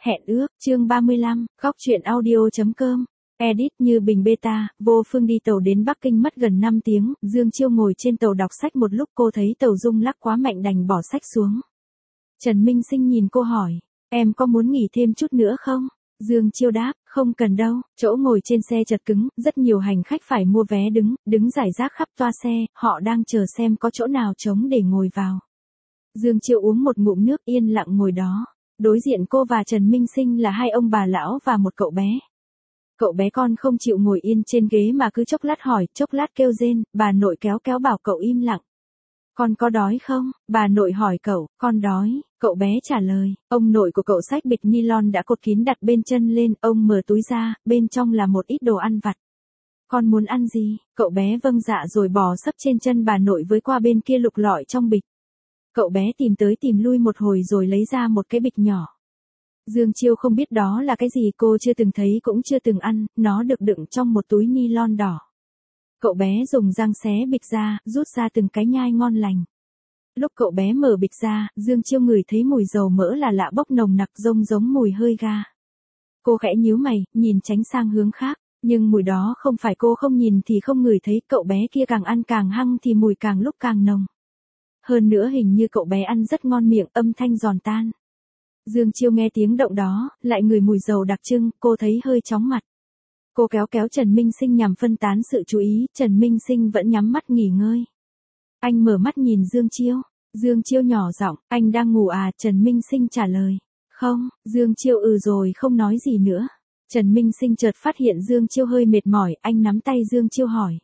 Hẹn ước, chương 35, góc truyện audio.com. Edit Như Bình beta, Vô Phương đi tàu đến Bắc Kinh mất gần 5 tiếng, Dương Chiêu ngồi trên tàu đọc sách một lúc cô thấy tàu rung lắc quá mạnh đành bỏ sách xuống. Trần Minh Sinh nhìn cô hỏi, em có muốn nghỉ thêm chút nữa không? Dương Chiêu đáp, không cần đâu, chỗ ngồi trên xe chật cứng, rất nhiều hành khách phải mua vé đứng rải rác khắp toa xe, họ đang chờ xem có chỗ nào trống để ngồi vào. Dương Chiêu uống một ngụm nước yên lặng ngồi đó. Đối diện cô và Trần Minh Sinh là hai ông bà lão và một cậu bé. Cậu bé con không chịu ngồi yên trên ghế mà cứ chốc lát hỏi, chốc lát kêu rên, bà nội kéo bảo cậu im lặng. Con có đói không? Bà nội hỏi cậu, con đói, cậu bé trả lời. Ông nội của cậu xách bịch nylon đã cột kín đặt bên chân lên, ông mở túi ra, bên trong là một ít đồ ăn vặt. Con muốn ăn gì? Cậu bé vâng dạ rồi bò sấp trên chân bà nội với qua bên kia lục lọi trong bịch. Cậu bé tìm tới tìm lui một hồi rồi lấy ra một cái bịch nhỏ. Dương Chiêu không biết đó là cái gì, cô chưa từng thấy cũng chưa từng ăn, nó được đựng trong một túi nylon đỏ. Cậu bé dùng răng xé bịch ra, rút ra từng cái nhai ngon lành. Lúc cậu bé mở bịch ra, Dương Chiêu ngửi thấy mùi dầu mỡ là lạ bốc nồng nặc giống mùi hơi ga. Cô khẽ nhíu mày, nhìn tránh sang hướng khác, nhưng mùi đó không phải cô không nhìn thì không ngửi thấy, cậu bé kia càng ăn càng hăng thì mùi càng lúc càng nồng. Hơn nữa hình như cậu bé ăn rất ngon miệng, âm thanh giòn tan. Dương Chiêu nghe tiếng động đó, lại ngửi mùi dầu đặc trưng, cô thấy hơi chóng mặt. Cô kéo Trần Minh Sinh nhằm phân tán sự chú ý, Trần Minh Sinh vẫn nhắm mắt nghỉ ngơi. Anh mở mắt nhìn Dương Chiêu. Dương Chiêu nhỏ giọng, anh đang ngủ à? Trần Minh Sinh trả lời. Không, Dương Chiêu rồi không nói gì nữa. Trần Minh Sinh chợt phát hiện Dương Chiêu hơi mệt mỏi, anh nắm tay Dương Chiêu hỏi.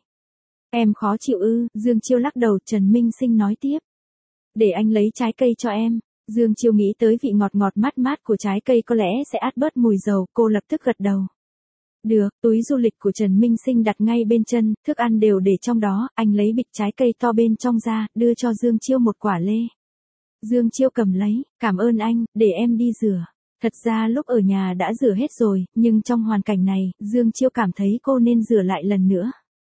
Em khó chịu ư? Dương Chiêu lắc đầu. Trần Minh Sinh nói tiếp. Để anh lấy trái cây cho em. Dương Chiêu nghĩ tới vị ngọt mát của trái cây có lẽ sẽ át bớt mùi dầu, cô lập tức gật đầu. Được, túi du lịch của Trần Minh Sinh đặt ngay bên chân, thức ăn đều để trong đó, anh lấy bịch trái cây to bên trong ra, đưa cho Dương Chiêu một quả lê. Dương Chiêu cầm lấy, cảm ơn anh, để em đi rửa. Thật ra lúc ở nhà đã rửa hết rồi, nhưng trong hoàn cảnh này, Dương Chiêu cảm thấy cô nên rửa lại lần nữa.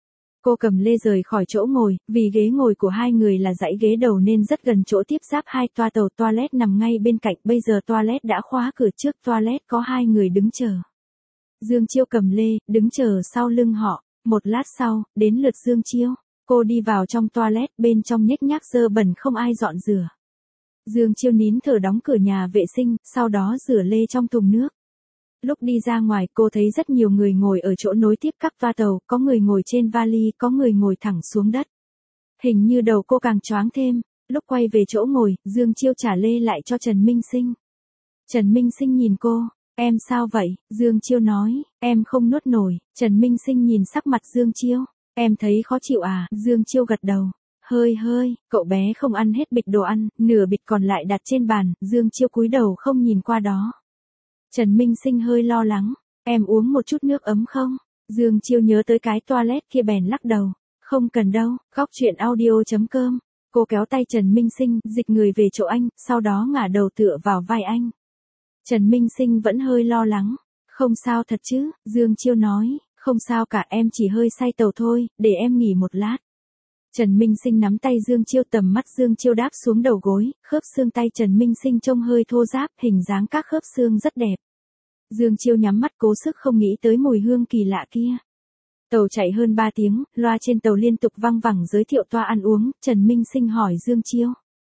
Cô cầm lê rời khỏi chỗ ngồi, vì ghế ngồi của hai người là dãy ghế đầu nên rất gần chỗ tiếp giáp hai toa tàu, toilet nằm ngay bên cạnh, bây giờ toilet đã khóa cửa, trước toilet có hai người đứng chờ. Dương Chiêu cầm lê, đứng chờ sau lưng họ, một lát sau, đến lượt Dương Chiêu. Cô đi vào trong toilet, bên trong nhếch nhác dơ bẩn không ai dọn rửa. Dương Chiêu nín thở đóng cửa nhà vệ sinh, sau đó rửa lê trong thùng nước. Lúc đi ra ngoài cô thấy rất nhiều người ngồi ở chỗ nối tiếp các toa tàu, có người ngồi trên vali, có người ngồi thẳng xuống đất. Hình như đầu cô càng choáng thêm, lúc quay về chỗ ngồi, Dương Chiêu trả lê lại cho Trần Minh Sinh. Trần Minh Sinh nhìn cô, em sao vậy? Dương Chiêu nói, em không nuốt nổi. Trần Minh Sinh nhìn sắc mặt Dương Chiêu, em thấy khó chịu à? Dương Chiêu gật đầu, hơi, cậu bé không ăn hết bịch đồ ăn, nửa bịch còn lại đặt trên bàn, Dương Chiêu cúi đầu không nhìn qua đó. Trần Minh Sinh hơi lo lắng, em uống một chút nước ấm không? Dương Chiêu nhớ tới cái toilet kia bèn lắc đầu, không cần đâu. Góc truyện audio.com. Cô kéo tay Trần Minh Sinh, dịch người về chỗ anh, sau đó ngả đầu tựa vào vai anh. Trần Minh Sinh vẫn hơi lo lắng, không sao thật chứ? Dương Chiêu nói, không sao cả, em chỉ hơi say tàu thôi, để em nghỉ một lát. Trần Minh Sinh nắm tay Dương Chiêu, tầm mắt Dương Chiêu đáp xuống đầu gối, khớp xương tay Trần Minh Sinh trông hơi thô ráp, hình dáng các khớp xương rất đẹp. Dương Chiêu nhắm mắt cố sức không nghĩ tới mùi hương kỳ lạ kia. Tàu chạy hơn 3 tiếng, loa trên tàu liên tục vang vẳng giới thiệu toa ăn uống, Trần Minh Sinh hỏi Dương Chiêu.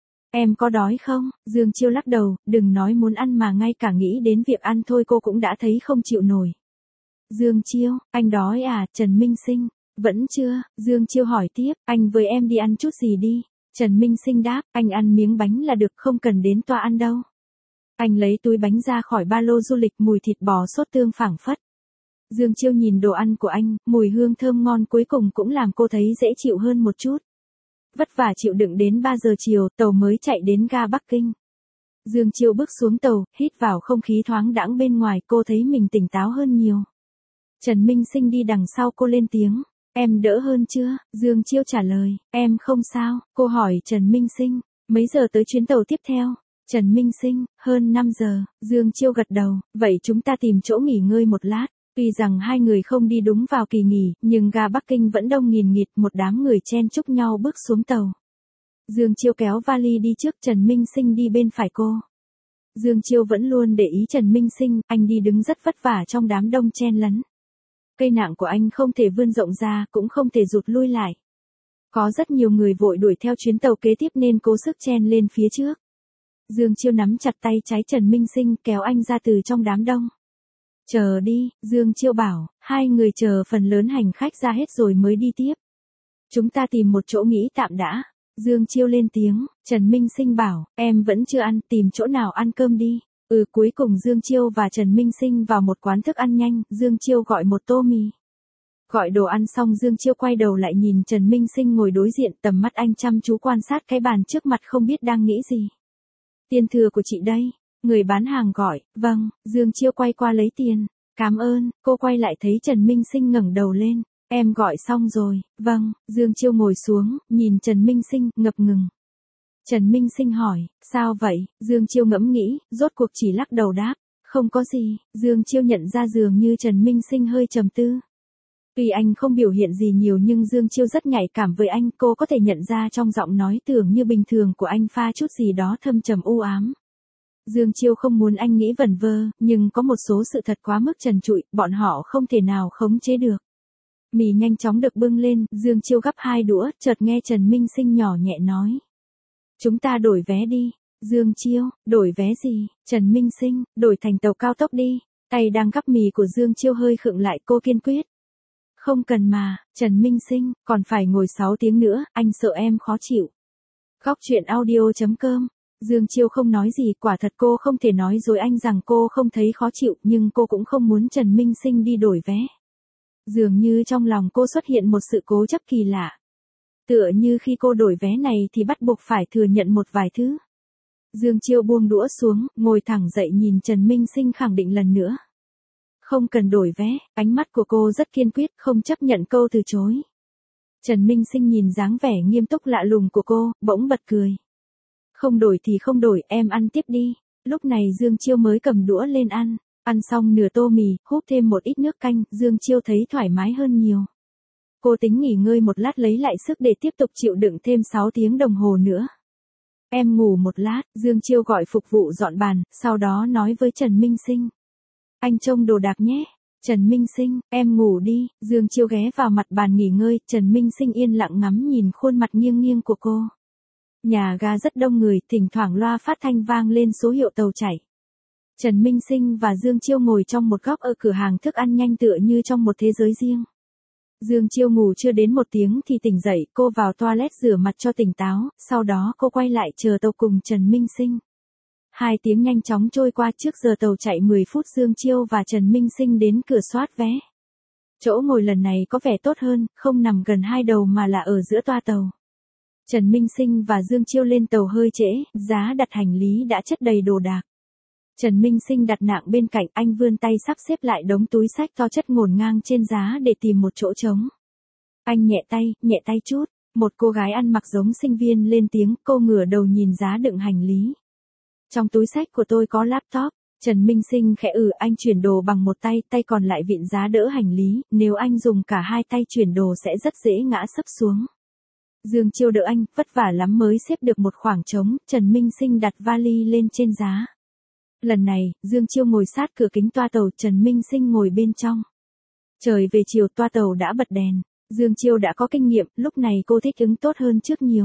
Em có đói không? Dương Chiêu lắc đầu, đừng nói muốn ăn mà ngay cả nghĩ đến việc ăn thôi cô cũng đã thấy không chịu nổi. Dương Chiêu, anh đói à? Trần Minh Sinh, vẫn chưa. Dương Chiêu hỏi tiếp, anh với em đi ăn chút gì đi. Trần Minh Sinh đáp, anh ăn miếng bánh là được, không cần đến toa ăn đâu. Anh lấy túi bánh ra khỏi ba lô du lịch, mùi thịt bò sốt tương phảng phất. Dương Chiêu nhìn đồ ăn của anh, mùi hương thơm ngon cuối cùng cũng làm cô thấy dễ chịu hơn một chút. Vất vả chịu đựng đến 3 giờ chiều, tàu mới chạy đến ga Bắc Kinh. Dương Chiêu bước xuống tàu, hít vào không khí thoáng đãng bên ngoài, cô thấy mình tỉnh táo hơn nhiều. Trần Minh Sinh đi đằng sau cô lên tiếng, em đỡ hơn chưa? Dương Chiêu trả lời, em không sao. Cô hỏi Trần Minh Sinh, mấy giờ tới chuyến tàu tiếp theo? Trần Minh Sinh, hơn 5 giờ. Dương Chiêu gật đầu, vậy chúng ta tìm chỗ nghỉ ngơi một lát. Tuy rằng hai người không đi đúng vào kỳ nghỉ, nhưng ga Bắc Kinh vẫn đông nghìn nghịt, một đám người chen chúc nhau bước xuống tàu. Dương Chiêu kéo vali đi trước, Trần Minh Sinh đi bên phải cô. Dương Chiêu vẫn luôn để ý Trần Minh Sinh, anh đi đứng rất vất vả trong đám đông chen lấn. Cây nạng của anh không thể vươn rộng ra, cũng không thể rụt lui lại. Có rất nhiều người vội đuổi theo chuyến tàu kế tiếp nên cố sức chen lên phía trước. Dương Chiêu nắm chặt tay trái Trần Minh Sinh kéo anh ra từ trong đám đông. Chờ đi, Dương Chiêu bảo, hai người chờ phần lớn hành khách ra hết rồi mới đi tiếp. Chúng ta tìm một chỗ nghỉ tạm đã. Dương Chiêu lên tiếng, Trần Minh Sinh bảo, em vẫn chưa ăn, tìm chỗ nào ăn cơm đi. Cuối cùng Dương Chiêu và Trần Minh Sinh vào một quán thức ăn nhanh, Dương Chiêu gọi một tô mì. Gọi đồ ăn xong Dương Chiêu quay đầu lại nhìn Trần Minh Sinh ngồi đối diện, tầm mắt anh chăm chú quan sát cái bàn trước mặt không biết đang nghĩ gì. Tiền thừa của chị đây. Người bán hàng gọi, vâng, Dương Chiêu quay qua lấy tiền. Cảm ơn, cô quay lại thấy Trần Minh Sinh ngẩng đầu lên. Em gọi xong rồi, vâng, Dương Chiêu ngồi xuống, nhìn Trần Minh Sinh, ngập ngừng. Trần Minh Sinh hỏi, sao vậy, Dương Chiêu ngẫm nghĩ, rốt cuộc chỉ lắc đầu đáp, không có gì, Dương Chiêu nhận ra dường như Trần Minh Sinh hơi trầm tư. Tuy anh không biểu hiện gì nhiều nhưng Dương Chiêu rất nhạy cảm với anh, cô có thể nhận ra trong giọng nói tưởng như bình thường của anh pha chút gì đó thâm trầm u ám. Dương Chiêu không muốn anh nghĩ vẩn vơ, nhưng có một số sự thật quá mức trần trụi, bọn họ không thể nào khống chế được. Mì nhanh chóng được bưng lên, Dương Chiêu gắp 2 đũa, chợt nghe Trần Minh Sinh nhỏ nhẹ nói. Chúng ta đổi vé đi. Dương Chiêu, đổi vé gì? Trần Minh Sinh, đổi thành tàu cao tốc đi. Tay đang gắp mì của Dương Chiêu hơi khựng lại, cô kiên quyết. Không cần mà, Trần Minh Sinh, còn phải ngồi 6 tiếng nữa, anh sợ em khó chịu. Góc chuyện audio.com. Dương Chiêu không nói gì, quả thật cô không thể nói dối anh rằng cô không thấy khó chịu, nhưng cô cũng không muốn Trần Minh Sinh đi đổi vé. Dường như trong lòng cô xuất hiện một sự cố chấp kỳ lạ. Tựa như khi cô đổi vé này thì bắt buộc phải thừa nhận một vài thứ. Dương Chiêu buông đũa xuống, ngồi thẳng dậy nhìn Trần Minh Sinh khẳng định lần nữa. Không cần đổi vé, ánh mắt của cô rất kiên quyết, không chấp nhận câu từ chối. Trần Minh Sinh nhìn dáng vẻ nghiêm túc lạ lùng của cô, bỗng bật cười. Không đổi thì không đổi, em ăn tiếp đi. Lúc này Dương Chiêu mới cầm đũa lên ăn. Ăn xong nửa tô mì, húp thêm một ít nước canh, Dương Chiêu thấy thoải mái hơn nhiều. Cô tính nghỉ ngơi một lát lấy lại sức để tiếp tục chịu đựng thêm 6 tiếng đồng hồ nữa. Em ngủ một lát, Dương Chiêu gọi phục vụ dọn bàn, sau đó nói với Trần Minh Sinh. Anh trông đồ đạc nhé. Trần Minh Sinh, em ngủ đi. Dương Chiêu ghé vào mặt bàn nghỉ ngơi, Trần Minh Sinh yên lặng ngắm nhìn khuôn mặt nghiêng nghiêng của cô. Nhà ga rất đông người, thỉnh thoảng loa phát thanh vang lên số hiệu tàu chạy. Trần Minh Sinh và Dương Chiêu ngồi trong một góc ở cửa hàng thức ăn nhanh tựa như trong một thế giới riêng. Dương Chiêu ngủ chưa đến 1 tiếng thì tỉnh dậy, cô vào toilet rửa mặt cho tỉnh táo, sau đó cô quay lại chờ tàu cùng Trần Minh Sinh. 2 tiếng nhanh chóng trôi qua, trước giờ tàu chạy 10 phút Dương Chiêu và Trần Minh Sinh đến cửa soát vé. Chỗ ngồi lần này có vẻ tốt hơn, không nằm gần hai đầu mà là ở giữa toa tàu. Trần Minh Sinh và Dương Chiêu lên tàu hơi trễ, giá đặt hành lý đã chất đầy đồ đạc. Trần Minh Sinh đặt nạng bên cạnh, anh vươn tay sắp xếp lại đống túi xách to chất ngổn ngang trên giá để tìm một chỗ trống. Anh nhẹ tay chút, một cô gái ăn mặc giống sinh viên lên tiếng, cô ngửa đầu nhìn giá đựng hành lý. Trong túi xách của tôi có laptop. Trần Minh Sinh khẽ anh chuyển đồ bằng một tay, tay còn lại vịn giá đỡ hành lý, nếu anh dùng cả 2 tay chuyển đồ sẽ rất dễ ngã sấp xuống. Dương Chiêu đỡ anh, vất vả lắm mới xếp được một khoảng trống, Trần Minh Sinh đặt vali lên trên giá. Lần này, Dương Chiêu ngồi sát cửa kính toa tàu, Trần Minh Sinh ngồi bên trong. Trời về chiều, toa tàu đã bật đèn. Dương Chiêu đã có kinh nghiệm, lúc này cô thích ứng tốt hơn trước nhiều.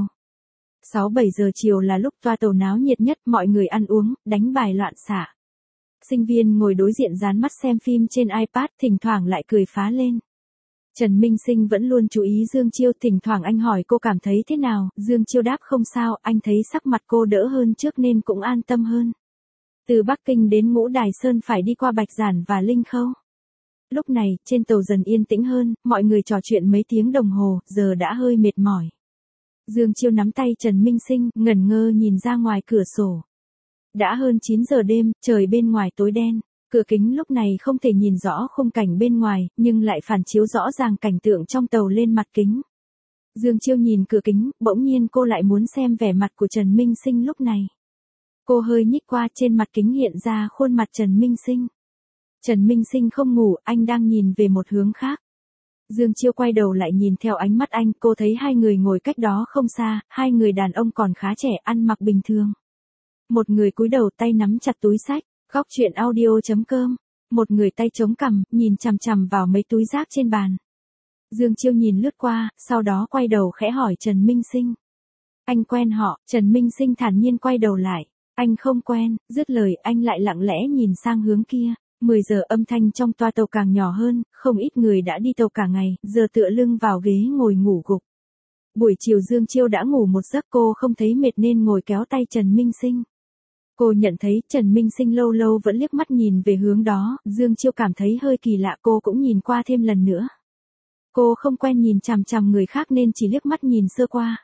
6-7 giờ chiều là lúc toa tàu náo nhiệt nhất, mọi người ăn uống, đánh bài loạn xạ. Sinh viên ngồi đối diện dán mắt xem phim trên iPad, thỉnh thoảng lại cười phá lên. Trần Minh Sinh vẫn luôn chú ý Dương Chiêu, thỉnh thoảng anh hỏi cô cảm thấy thế nào, Dương Chiêu đáp không sao, anh thấy sắc mặt cô đỡ hơn trước nên cũng an tâm hơn. Từ Bắc Kinh đến Ngũ Đài Sơn phải đi qua Bạch Giản và Linh Khâu. Lúc này, trên tàu dần yên tĩnh hơn, mọi người trò chuyện mấy tiếng đồng hồ, giờ đã hơi mệt mỏi. Dương Chiêu nắm tay Trần Minh Sinh, ngẩn ngơ nhìn ra ngoài cửa sổ. Đã hơn 9 giờ đêm, trời bên ngoài tối đen. Cửa kính lúc này không thể nhìn rõ khung cảnh bên ngoài, nhưng lại phản chiếu rõ ràng cảnh tượng trong tàu lên mặt kính. Dương Chiêu nhìn cửa kính, bỗng nhiên cô lại muốn xem vẻ mặt của Trần Minh Sinh lúc này. Cô hơi nhích qua, trên mặt kính hiện ra khuôn mặt Trần Minh Sinh. Trần Minh Sinh không ngủ, anh đang nhìn về một hướng khác. Dương Chiêu quay đầu lại nhìn theo ánh mắt anh, cô thấy 2 người ngồi cách đó không xa, 2 người đàn ông còn khá trẻ, ăn mặc bình thường. Một người cúi đầu tay nắm chặt túi xách, góc chuyện audio.com. Một người tay chống cằm, nhìn chằm chằm vào mấy túi rác trên bàn. Dương Chiêu nhìn lướt qua, sau đó quay đầu khẽ hỏi Trần Minh Sinh. Anh quen họ? Trần Minh Sinh thản nhiên quay đầu lại. Anh không quen, dứt lời anh lại lặng lẽ nhìn sang hướng kia. 10 giờ âm thanh trong toa tàu càng nhỏ hơn, không ít người đã đi tàu cả ngày, giờ tựa lưng vào ghế ngồi ngủ gục. Buổi chiều Dương Chiêu đã ngủ một giấc, cô không thấy mệt nên ngồi kéo tay Trần Minh Sinh. Cô nhận thấy Trần Minh Sinh lâu lâu vẫn liếc mắt nhìn về hướng đó, Dương Chiêu cảm thấy hơi kỳ lạ, cô cũng nhìn qua thêm lần nữa. Cô không quen nhìn chằm chằm người khác nên chỉ liếc mắt nhìn sơ qua.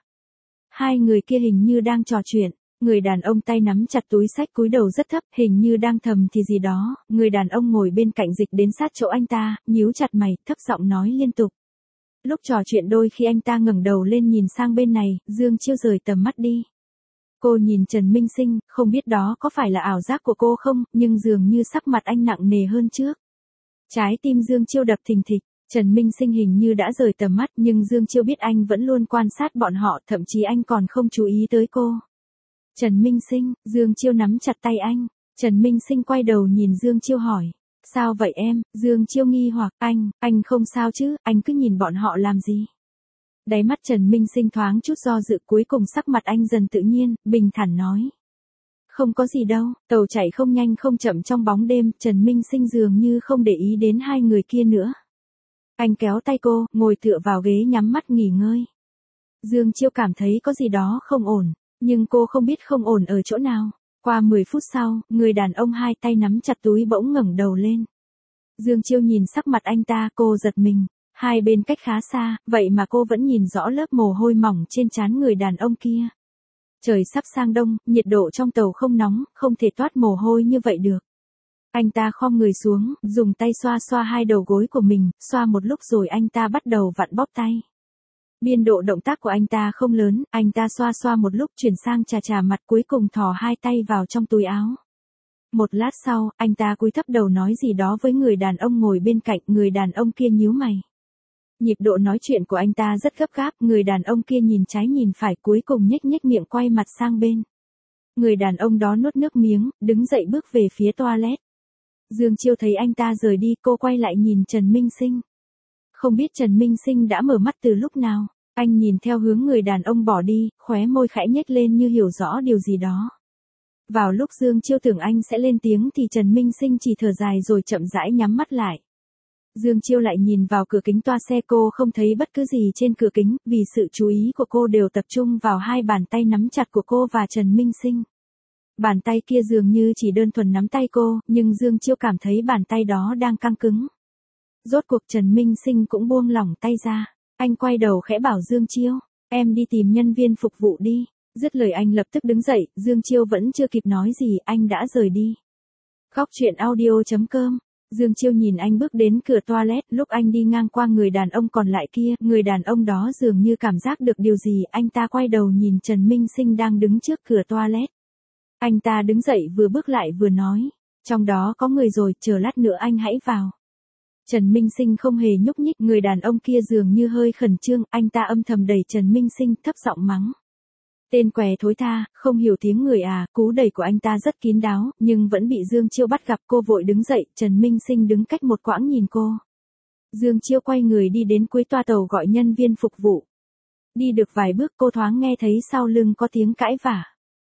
Hai người kia hình như đang trò chuyện, người đàn ông tay nắm chặt túi xách cúi đầu rất thấp, hình như đang thầm thì gì đó, người đàn ông ngồi bên cạnh dịch đến sát chỗ anh ta, nhíu chặt mày, thấp giọng nói liên tục. Lúc trò chuyện đôi khi anh ta ngẩng đầu lên nhìn sang bên này, Dương Chiêu rời tầm mắt đi. Cô nhìn Trần Minh Sinh, không biết đó có phải là ảo giác của cô không, nhưng dường như sắc mặt anh nặng nề hơn trước. Trái tim Dương Chiêu đập thình thịch, Trần Minh Sinh hình như đã rời tầm mắt nhưng Dương Chiêu biết anh vẫn luôn quan sát bọn họ, thậm chí anh còn không chú ý tới cô. Trần Minh Sinh, Dương Chiêu nắm chặt tay anh, Trần Minh Sinh quay đầu nhìn Dương Chiêu hỏi. Sao vậy em? Dương Chiêu nghi hoặc, anh không sao chứ, anh cứ nhìn bọn họ làm gì? Đáy mắt Trần Minh Sinh thoáng chút do dự, cuối cùng sắc mặt anh dần tự nhiên, bình thản nói. Không có gì đâu, tàu chạy không nhanh không chậm trong bóng đêm, Trần Minh Sinh dường như không để ý đến hai người kia nữa. Anh kéo tay cô, ngồi tựa vào ghế nhắm mắt nghỉ ngơi. Dương Chiêu cảm thấy có gì đó không ổn, nhưng cô không biết không ổn ở chỗ nào. Qua 10 phút sau, người đàn ông hai tay nắm chặt túi bỗng ngẩng đầu lên. Dương Chiêu nhìn sắc mặt anh ta, cô giật mình. Hai bên cách khá xa, vậy mà cô vẫn nhìn rõ lớp mồ hôi mỏng trên trán người đàn ông kia. Trời sắp sang đông, nhiệt độ trong tàu không nóng, không thể toát mồ hôi như vậy được. Anh ta khom người xuống, dùng tay xoa xoa hai đầu gối của mình, xoa một lúc rồi anh ta bắt đầu vặn bóp tay. Biên độ động tác của anh ta không lớn, anh ta xoa xoa một lúc chuyển sang chà chà mặt, cuối cùng thò hai tay vào trong túi áo. Một lát sau, anh ta cúi thấp đầu nói gì đó với người đàn ông ngồi bên cạnh, người đàn ông kia nhíu mày. Nhịp độ nói chuyện của anh ta rất gấp gáp, người đàn ông kia nhìn trái nhìn phải, cuối cùng nhếch nhếch miệng quay mặt sang bên. Người đàn ông đó nuốt nước miếng, đứng dậy bước về phía toilet. Dương Chiêu thấy anh ta rời đi, cô quay lại nhìn Trần Minh Sinh. Không biết Trần Minh Sinh đã mở mắt từ lúc nào, anh nhìn theo hướng người đàn ông bỏ đi, khóe môi khẽ nhếch lên như hiểu rõ điều gì đó. Vào lúc Dương Chiêu tưởng anh sẽ lên tiếng thì Trần Minh Sinh chỉ thở dài rồi chậm rãi nhắm mắt lại. Dương Chiêu lại nhìn vào cửa kính toa xe, cô không thấy bất cứ gì trên cửa kính, vì sự chú ý của cô đều tập trung vào hai bàn tay nắm chặt của cô và Trần Minh Sinh. Bàn tay kia dường như chỉ đơn thuần nắm tay cô, nhưng Dương Chiêu cảm thấy bàn tay đó đang căng cứng. Rốt cuộc Trần Minh Sinh cũng buông lỏng tay ra. Anh quay đầu khẽ bảo Dương Chiêu, em đi tìm nhân viên phục vụ đi. Dứt lời anh lập tức đứng dậy, Dương Chiêu vẫn chưa kịp nói gì, anh đã rời đi. Góc chuyện audio.com. Dương Chiêu nhìn anh bước đến cửa toilet, lúc anh đi ngang qua người đàn ông còn lại kia, người đàn ông đó dường như cảm giác được điều gì, anh ta quay đầu nhìn Trần Minh Sinh đang đứng trước cửa toilet. Anh ta đứng dậy vừa bước lại vừa nói, trong đó có người rồi, chờ lát nữa anh hãy vào. Trần Minh Sinh không hề nhúc nhích, người đàn ông kia dường như hơi khẩn trương, anh ta âm thầm đẩy Trần Minh Sinh, thấp giọng mắng. Tên què thối tha, không hiểu tiếng người à, cú đẩy của anh ta rất kín đáo, nhưng vẫn bị Dương Chiêu bắt gặp, cô vội đứng dậy, Trần Minh Sinh đứng cách một quãng nhìn cô. Dương Chiêu quay người đi đến cuối toa tàu gọi nhân viên phục vụ. Đi được vài bước cô thoáng nghe thấy sau lưng có tiếng cãi vả.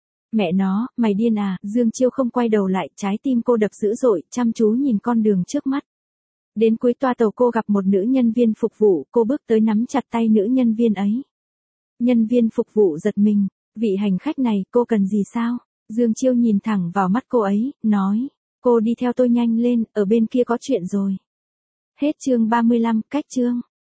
Mẹ nó, mày điên à, Dương Chiêu không quay đầu lại, trái tim cô đập dữ dội, chăm chú nhìn con đường trước mắt. Đến cuối toa tàu cô gặp một nữ nhân viên phục vụ, cô bước tới nắm chặt tay nữ nhân viên ấy. Nhân viên phục vụ giật mình, vị hành khách này, cô cần gì sao? Dương Chiêu nhìn thẳng vào mắt cô ấy, nói, cô đi theo tôi nhanh lên, ở bên kia có chuyện rồi. Hết chương 35, cách chương.